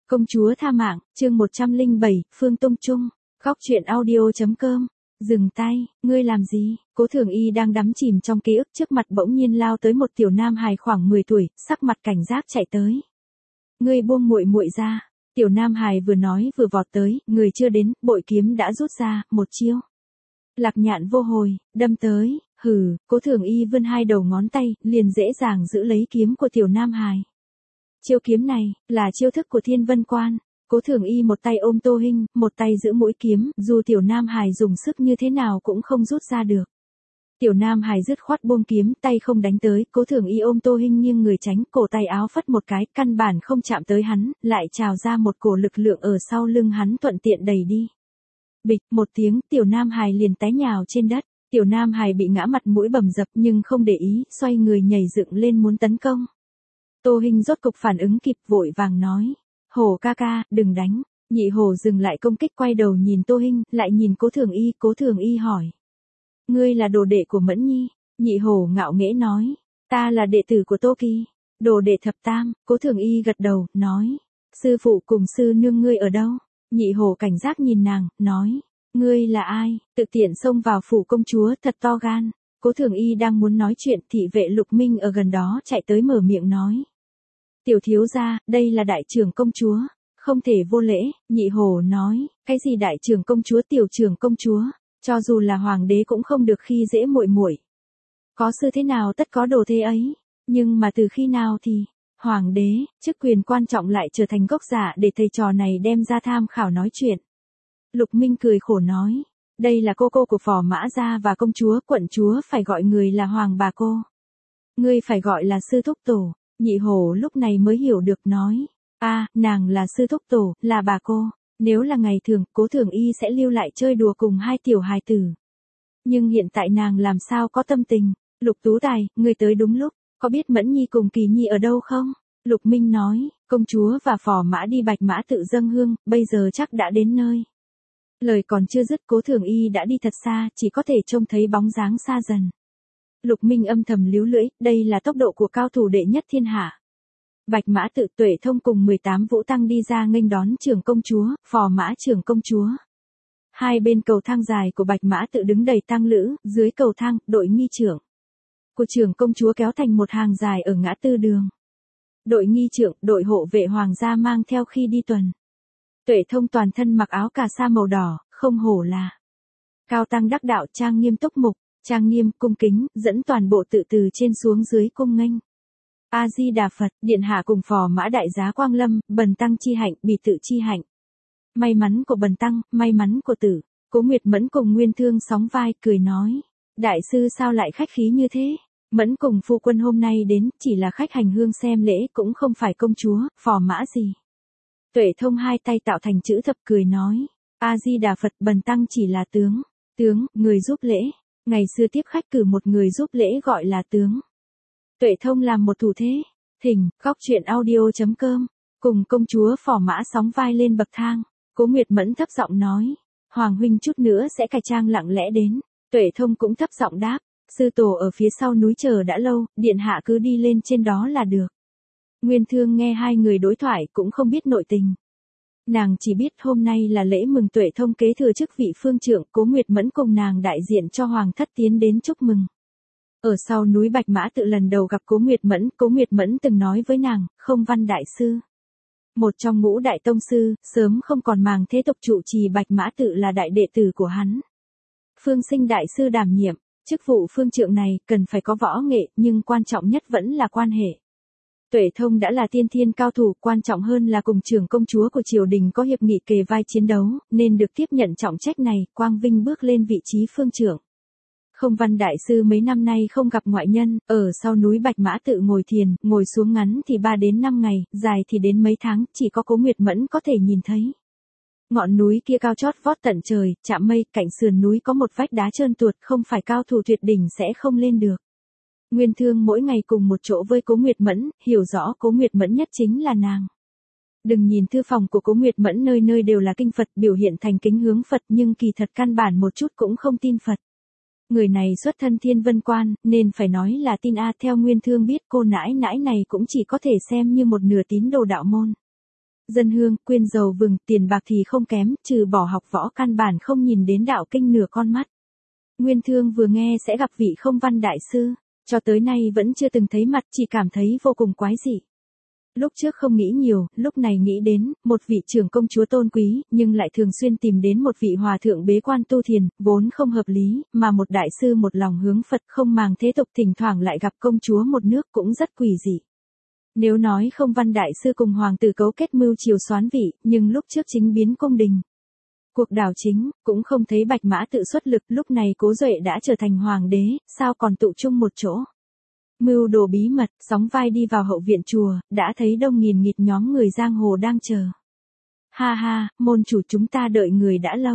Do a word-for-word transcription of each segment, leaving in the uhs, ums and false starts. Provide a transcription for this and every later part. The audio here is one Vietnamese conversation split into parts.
Công chúa tha mạng, chương một trăm lẻ bảy, Phương Tung Trung, góc truyện audio.com. Dừng tay, ngươi làm gì? Cố Thường Y đang đắm chìm trong ký ức, trước mặt bỗng nhiên lao tới một tiểu nam hài khoảng mười tuổi, sắc mặt cảnh giác chạy tới. Ngươi buông muội muội ra. Tiểu nam hài vừa nói vừa vọt tới, người chưa đến, bội kiếm đã rút ra, một chiêu. Lạc nhạn vô hồi, đâm tới, hừ, Cố Thường Y vươn hai đầu ngón tay, liền dễ dàng giữ lấy kiếm của tiểu nam hài. Chiêu kiếm này, là chiêu thức của Thiên Vân Quan. Cố Thường Y một tay ôm Tô Hinh, một tay giữ mũi kiếm, dù tiểu nam hài dùng sức như thế nào cũng không rút ra được. Tiểu nam hài dứt khoát buông kiếm, tay không đánh tới, Cố Thường Y ôm Tô Hinh nghiêng người tránh, cổ tay áo phất một cái, căn bản không chạm tới hắn, lại trào ra một cổ lực lượng ở sau lưng hắn thuận tiện đẩy đi. Bịch, một tiếng, tiểu nam hài liền té nhào trên đất. Tiểu nam hài bị ngã mặt mũi bầm dập nhưng không để ý, xoay người nhảy dựng lên muốn tấn công. Tô Hinh rốt cục phản ứng kịp, vội vàng nói. Hổ ca ca, đừng đánh. Nhị hổ dừng lại công kích, quay đầu nhìn Tô Hinh, lại nhìn Cố Thường Y, Cố Thường Y hỏi. Ngươi là đồ đệ của Mẫn Nhi. Nhị hổ ngạo nghễ nói. Ta là đệ tử của Tô Kỳ. Đồ đệ thập tam. Cố Thường Y gật đầu, nói. Sư phụ cùng sư nương ngươi ở đâu? Nhị hổ cảnh giác nhìn nàng, nói. Ngươi là ai? Tự tiện xông vào phủ công chúa, thật to gan. Cố Thường Y đang muốn nói chuyện, thị vệ Lục Minh ở gần đó chạy tới mở miệng nói. Tiểu thiếu gia, đây là đại trưởng công chúa. Không thể vô lễ. Nhị hổ nói. Cái gì đại trưởng công chúa, tiểu trưởng công chúa? Cho dù là hoàng đế cũng không được khi dễ muội muội. Có sư thế nào tất có đồ thế ấy. Nhưng mà từ khi nào thì, hoàng đế, chức quyền quan trọng lại trở thành gốc giả để thầy trò này đem ra tham khảo nói chuyện. Lục Minh cười khổ nói. Đây là cô cô của Phò Mã Gia và công chúa, quận chúa phải gọi người là hoàng bà cô. Ngươi phải gọi là sư thúc tổ. Nhị hổ lúc này mới hiểu được nói. a à, nàng là sư thúc tổ, là bà cô. Nếu là ngày thường, Cố Thường Y sẽ lưu lại chơi đùa cùng hai tiểu hài tử. Nhưng hiện tại nàng làm sao có tâm tình. Lục Tú Tài, ngươi tới đúng lúc. Có biết Mẫn Nhi cùng Kỳ Nhi ở đâu không? Lục Minh nói, công chúa và Phò Mã đi Bạch Mã tự dâng hương, bây giờ chắc đã đến nơi. Lời còn chưa dứt, Cố Thường Y đã đi thật xa, chỉ có thể trông thấy bóng dáng xa dần. Lục Minh âm thầm líu lưỡi, đây là tốc độ của cao thủ đệ nhất thiên hạ. Bạch Mã tự, Tuệ Thông cùng mười tám vũ tăng đi ra nghênh đón trưởng công chúa, Phò Mã trưởng công chúa. Hai bên cầu thang dài của Bạch Mã tự đứng đầy tăng lữ, dưới cầu thang, đội nghi trưởng của trưởng công chúa kéo thành một hàng dài ở ngã tư đường. Đội nghi trưởng, đội hộ vệ hoàng gia mang theo khi đi tuần. Tuệ Thông toàn thân mặc áo cà sa màu đỏ, không hổ là cao tăng đắc đạo, trang nghiêm túc mục, trang nghiêm, cung kính, dẫn toàn bộ tự từ trên xuống dưới cung nghênh. A Di Đà Phật, điện hạ cùng Phò Mã đại giá Quang Lâm, Bần tăng chi hạnh, bì tự chi hạnh. May mắn của Bần tăng, may mắn của tử. Cố Nguyệt Mẫn cùng Nguyên Thương sóng vai, cười nói. Đại sư sao lại khách khí như thế? Mẫn cùng phu quân hôm nay đến, chỉ là khách hành hương xem lễ, cũng không phải công chúa, Phò Mã gì. Tuệ Thông hai tay tạo thành chữ thập, cười nói. A Di Đà Phật, Bần tăng chỉ là tướng. Tướng, người giúp lễ. Ngày xưa tiếp khách cử một người giúp lễ gọi là tướng. Tuệ Thông làm một thủ thế. Thỉnh, góc truyện audio.com. Cùng công chúa Phò Mã sóng vai lên bậc thang. Cố Nguyệt Mẫn thấp giọng nói. Hoàng huynh chút nữa sẽ cải trang lặng lẽ đến. Tuệ Thông cũng thấp giọng đáp. Sư tổ ở phía sau núi chờ đã lâu, điện hạ cứ đi lên trên đó là được. Nguyên Thương nghe hai người đối thoại cũng không biết nội tình. Nàng chỉ biết hôm nay là lễ mừng Tuệ Thông kế thừa chức vị phương trượng, Cố Nguyệt Mẫn cùng nàng đại diện cho hoàng thất tiến đến chúc mừng. Ở sau núi Bạch Mã tự lần đầu gặp Cố Nguyệt Mẫn, Cố Nguyệt Mẫn từng nói với nàng, Không Văn đại sư. Một trong ngũ đại tông sư, sớm không còn màng thế tục trụ trì Bạch Mã tự là đại đệ tử của hắn. Phương Sinh đại sư đảm nhiệm, chức vụ phương trượng này cần phải có võ nghệ, nhưng quan trọng nhất vẫn là quan hệ. Tuệ Thông đã là tiên thiên cao thủ, quan trọng hơn là cùng trưởng công chúa của triều đình có hiệp nghị kề vai chiến đấu, nên được tiếp nhận trọng trách này, quang vinh bước lên vị trí phương trưởng. Không Văn đại sư mấy năm nay không gặp ngoại nhân, ở sau núi Bạch Mã tự ngồi thiền, ngồi xuống ngắn thì ba đến năm ngày, dài thì đến mấy tháng, chỉ có Cố Nguyệt Mẫn có thể nhìn thấy. Ngọn núi kia cao chót vót tận trời, chạm mây, cạnh sườn núi có một vách đá trơn tuột, không phải cao thủ tuyệt đỉnh sẽ không lên được. Nguyên Thương mỗi ngày cùng một chỗ với Cố Nguyệt Mẫn, hiểu rõ Cố Nguyệt Mẫn nhất chính là nàng. Đừng nhìn thư phòng của Cố Nguyệt Mẫn nơi nơi đều là kinh Phật, biểu hiện thành kính hướng Phật, nhưng kỳ thật căn bản một chút cũng không tin Phật. Người này xuất thân Thiên Vân Quan, nên phải nói là tin a. Theo Nguyên Thương biết, cô nãi nãi này cũng chỉ có thể xem như một nửa tín đồ đạo môn. Dân hương, quyên dầu vừng, tiền bạc thì không kém, trừ bỏ học võ căn bản không nhìn đến đạo kinh nửa con mắt. Nguyên Thương vừa nghe sẽ gặp vị không văn đại sư, cho tới nay vẫn chưa từng thấy mặt, chỉ cảm thấy vô cùng quái dị. Lúc trước không nghĩ nhiều, lúc này nghĩ đến, một vị trưởng công chúa tôn quý, nhưng lại thường xuyên tìm đến một vị hòa thượng bế quan tu thiền, vốn không hợp lý, mà một đại sư một lòng hướng Phật không màng thế tục thỉnh thoảng lại gặp công chúa một nước cũng rất quỷ dị. Nếu nói không văn đại sư cùng hoàng tử cấu kết mưu triều soán vị, nhưng lúc trước chính biến cung đình. Cuộc đảo chính, cũng không thấy Bạch Mã tự xuất lực, lúc này Cố Duệ đã trở thành hoàng đế, sao còn tụ chung một chỗ. Mưu đồ bí mật, sóng vai đi vào hậu viện chùa, đã thấy đông nghìn nghịt nhóm người giang hồ đang chờ. Ha ha, môn chủ chúng ta đợi người đã lâu.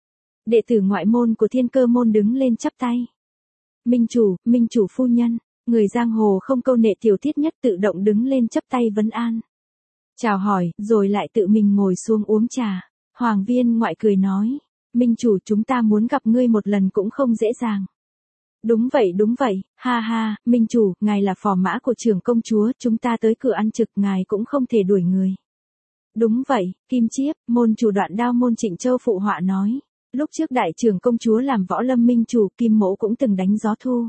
Đệ tử ngoại môn của Thiên Cơ môn đứng lên chắp tay. Minh chủ, minh chủ phu nhân, người giang hồ không câu nệ tiểu tiết nhất tự động đứng lên chắp tay vấn an. Chào hỏi, rồi lại tự mình ngồi xuống uống trà. Hoàng viên ngoại cười nói, minh chủ chúng ta muốn gặp ngươi một lần cũng không dễ dàng. Đúng vậy đúng vậy, ha ha, minh chủ, ngài là phò mã của trưởng công chúa, chúng ta tới cửa ăn trực ngài cũng không thể đuổi người. Đúng vậy, Kim Chiếp, môn chủ Đoạn Đao môn Trịnh Châu phụ họa nói, lúc trước đại trưởng công chúa làm võ lâm minh chủ, Kim Mỗ cũng từng đánh gió thu.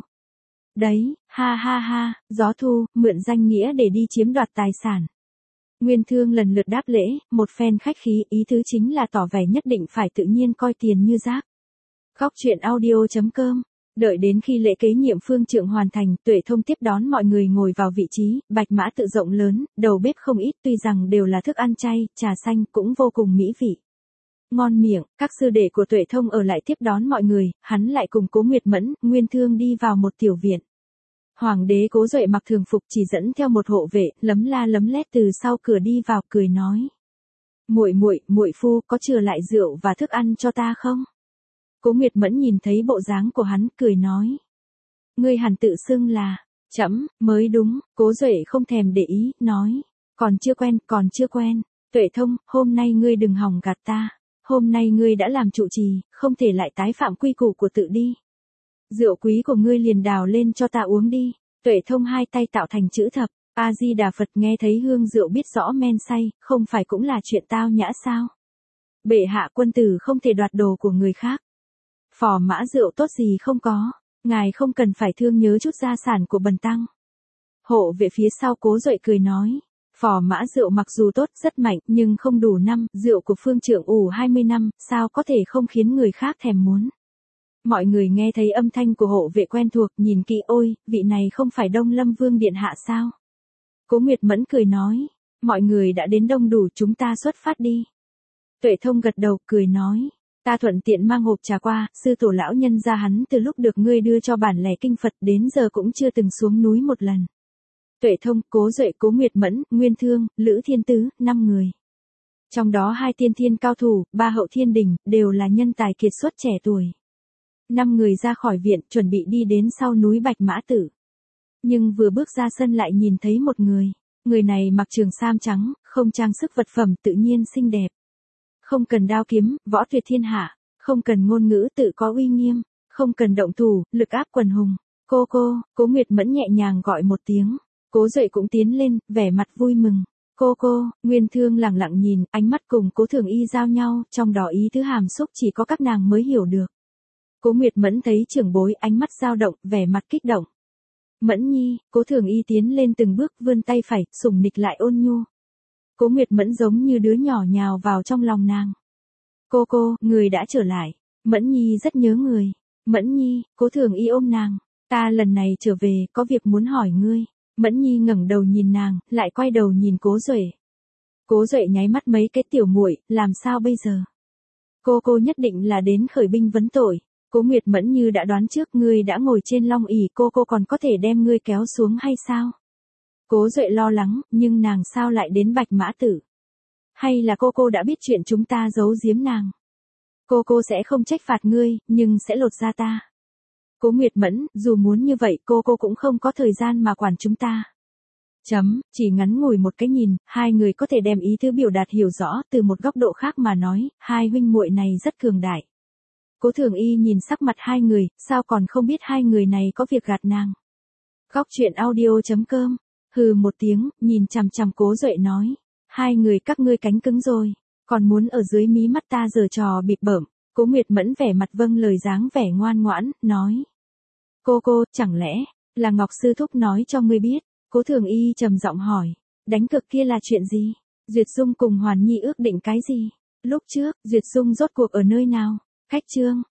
Đấy, ha ha ha, gió thu, mượn danh nghĩa để đi chiếm đoạt tài sản. Nguyên Thương lần lượt đáp lễ, một phen khách khí, ý tứ chính là tỏ vẻ nhất định phải tự nhiên coi tiền như rác. Góc truyện audio chấm com. Đợi đến khi lễ kế nhiệm phương trượng hoàn thành, Tuệ Thông tiếp đón mọi người ngồi vào vị trí, Bạch Mã tự rộng lớn, đầu bếp không ít, tuy rằng đều là thức ăn chay, trà xanh cũng vô cùng mỹ vị. Ngon miệng, các sư đệ của Tuệ Thông ở lại tiếp đón mọi người, hắn lại cùng Cố Nguyệt Mẫn, Nguyên Thương đi vào một tiểu viện. Hoàng đế Cố Duệ mặc thường phục chỉ dẫn theo một hộ vệ, lấm la lấm lét từ sau cửa đi vào, cười nói: "Muội muội, muội phu có chừa lại rượu và thức ăn cho ta không?" Cố Nguyệt Mẫn nhìn thấy bộ dáng của hắn, cười nói: "Ngươi hẳn tự xưng là trẫm mới đúng." Cố Duệ không thèm để ý, nói: "Còn chưa quen, còn chưa quen. Tuệ Thông, hôm nay ngươi đừng hòng gạt ta. Hôm nay ngươi đã làm trụ trì, không thể lại tái phạm quy củ của tự đi. Rượu quý của ngươi liền đào lên cho ta uống đi." Tuệ Thông hai tay tạo thành chữ thập, A Di Đà Phật, nghe thấy hương rượu biết rõ men say, không phải cũng là chuyện tao nhã sao? Bệ hạ quân tử không thể đoạt đồ của người khác. Phò mã rượu tốt gì không có, ngài không cần phải thương nhớ chút gia sản của bần tăng. Hộ vệ phía sau Cố Duệ cười nói: "Phò mã rượu mặc dù tốt, rất mạnh, nhưng không đủ năm, rượu của phương trượng ủ hai mươi năm, sao có thể không khiến người khác thèm muốn." Mọi người nghe thấy âm thanh của hộ vệ quen thuộc, nhìn kỹ, ôi, vị này không phải Đông Lâm Vương điện hạ sao? Cố Nguyệt Mẫn cười nói: "Mọi người đã đến đông đủ, chúng ta xuất phát đi." Tuệ Thông gật đầu, cười nói: "Ta thuận tiện mang hộp trà qua, sư tổ lão nhân gia hắn từ lúc được ngươi đưa cho bản lẻ kinh Phật đến giờ cũng chưa từng xuống núi một lần." Tuệ Thông, Cố Duệ, Cố Nguyệt Mẫn, Nguyên Thương, Lữ Thiên Tứ, năm người. Trong đó hai tiên thiên cao thủ, ba hậu thiên đỉnh, đều là nhân tài kiệt xuất trẻ tuổi. Năm người ra khỏi viện, chuẩn bị đi đến sau núi Bạch Mã Tử. Nhưng vừa bước ra sân lại nhìn thấy một người. Người này mặc trường sam trắng, không trang sức vật phẩm, tự nhiên xinh đẹp. Không cần đao kiếm, võ tuyệt thiên hạ, không cần ngôn ngữ tự có uy nghiêm, không cần động thủ, lực áp quần hùng. "Cô cô." Cố Nguyệt Mẫn nhẹ nhàng gọi một tiếng. Cố Duệ cũng tiến lên, vẻ mặt vui mừng. "Cô cô." Nguyên Thương lặng lặng nhìn, ánh mắt cùng Cố Thường Y giao nhau, trong đó ý tứ hàm xúc chỉ có các nàng mới hiểu được. Cố Nguyệt Mẫn thấy trưởng bối, ánh mắt dao động, vẻ mặt kích động. "Mẫn nhi." Cố Thường Y tiến lên từng bước, vươn tay phải, sủng nịch lại ôn nhu. Cố Nguyệt Mẫn giống như đứa nhỏ nhào vào trong lòng nàng. "Cô cô, người đã trở lại. Mẫn nhi rất nhớ người." "Mẫn nhi." Cố Thường Y ôm nàng. "Ta lần này trở về, có việc muốn hỏi ngươi." Mẫn nhi ngẩng đầu nhìn nàng, lại quay đầu nhìn Cố Duệ. Cố Duệ nháy mắt mấy cái, "Tiểu muội, làm sao bây giờ?" "Cô cô nhất định là đến khởi binh vấn tội." Cố Nguyệt Mẫn như đã đoán trước, "Ngươi đã ngồi trên long ỷ, cô cô còn có thể đem ngươi kéo xuống hay sao?" Cố Duệ lo lắng, nhưng nàng sao lại đến Bạch Mã Tử? Hay là cô cô đã biết chuyện chúng ta giấu giếm nàng? "Cô cô sẽ không trách phạt ngươi, nhưng sẽ lột da ta." Cố Nguyệt Mẫn, dù muốn như vậy, cô cô cũng không có thời gian mà quản chúng ta. Chấm, chỉ ngắn ngủi một cái nhìn, hai người có thể đem ý tứ biểu đạt hiểu rõ, từ một góc độ khác mà nói, hai huynh muội này rất cường đại. Cố Thường Y nhìn sắc mặt hai người, sao còn không biết hai người này có việc gạt nàng. Góc truyện audio chấm com. Hừ một tiếng, nhìn chằm chằm Cố Duệ nói: Hai người các ngươi cánh cứng rồi, còn muốn ở dưới mí mắt ta giở trò bịp bợm. Cố Nguyệt Mẫn vẻ mặt vâng lời dáng vẻ ngoan ngoãn, nói. Cô cô, chẳng lẽ, là Ngọc sư thúc nói cho ngươi biết? Cố Thường Y trầm giọng hỏi. Đánh cược kia là chuyện gì? Duyệt Dung cùng Hoàn Nhi ước định cái gì? Lúc trước, Duyệt Dung rốt cuộc ở nơi nào? Khách trương,